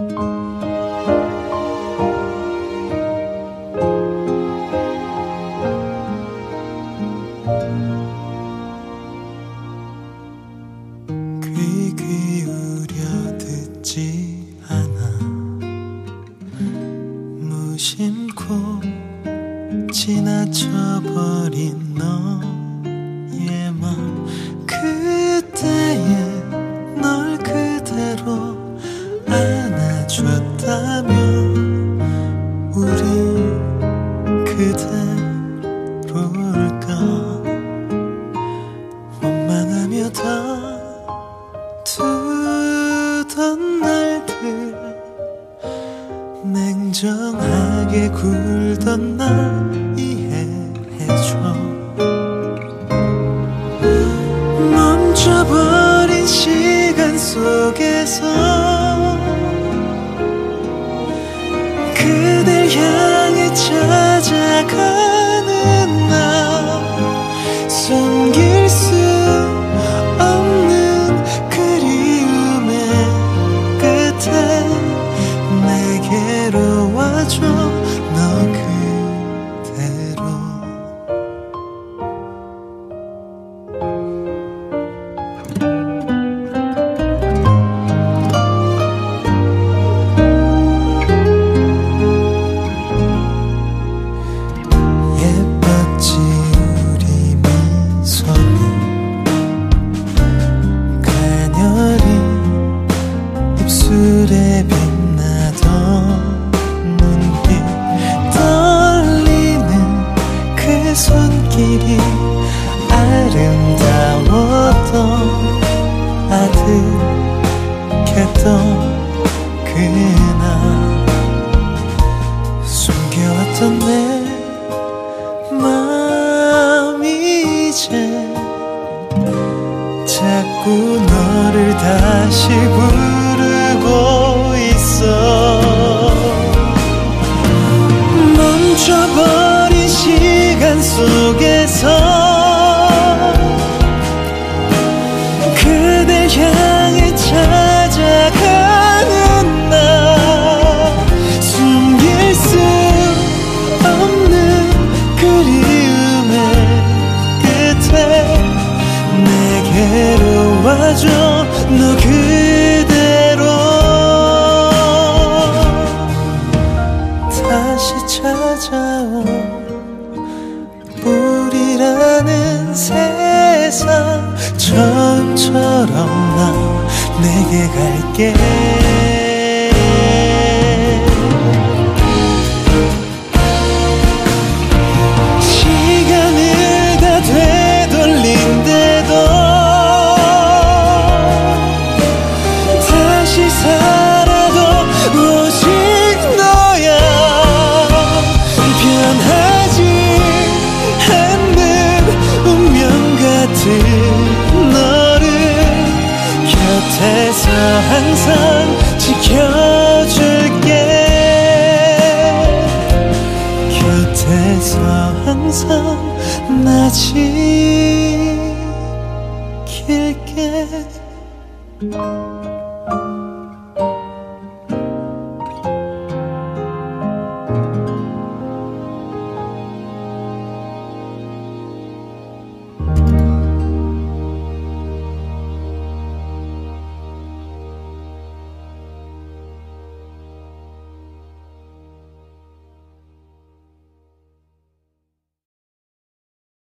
귀 기울여 듣지 않아 무심코 지나쳐버린 너의 맘 그때에 널 그대로 안아줬다면 우리 그대로일까 원망하며 다투던 날들 냉정하게 굴던 날 이해해줘 멈춰버린 시간 속에서 그댈 향해 찾아가는 나 숨길 수 없는 그리움의 끝에 내게로 와줘 너 그대로 예뻤지 우리 미소는 가녀린 입술에 빛나던 눈빛 떨리는 그 손길이 아름다웠던 아득했던 그날 숨겨왔던 내 마음이 이제 자꾸 너를 다시 부르고 있어 멈춰버린 시간 속에서 그댈 향해 찾아가는 나 숨길 수 없는 그리움의 끝에 내게로 와줘 너 그대로 다시 찾아온 우리라는 세상 처음처럼 나 내게 갈게 시간을 다 되돌린대도 다시 살아도 오직 너야 변하지 않는 운명 같은 너를 곁에서 항상 지켜줄게 곁에서 항상 나 지킬게